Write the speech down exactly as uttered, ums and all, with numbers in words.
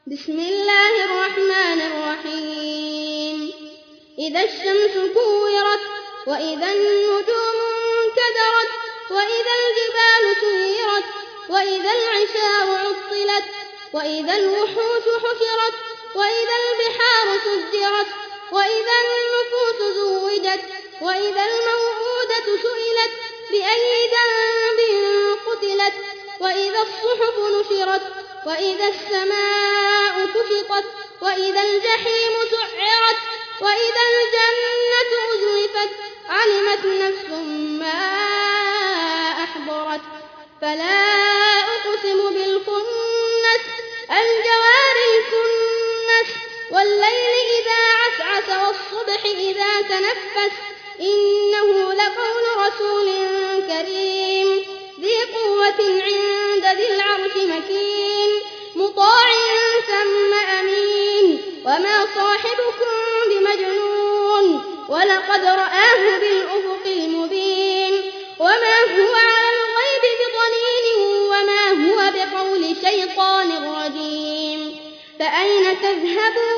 بسم الله الرحمن الرحيم إذا الشمس كورت وإذا النجوم انكدرت وإذا الجبال سيرت وإذا العشار عطلت وإذا الوحوش حشرت وإذا البحار سجرت وإذا النفوس زوجت وإذا الموءودة سئلت بأي ذنب قتلت وإذا الصحف نشرت وإذا السماء كشطت وإذا الجحيم سعرت وإذا الجنة أزلفت علمت نفس ما أحضرت فلا أقسم بالخنس الجوار الكنس والليل إذا عسعس والصبح إذا تنفس إنه لقول رسول كريم ذي قوة عند ذي العرش مكين مطاع ثم أمين وما صاحبكم بمجنون ولقد رآه بالأفق المبين وما هو على الغيب بضنين وما هو بقول شيطان رجيم فأين تذهبون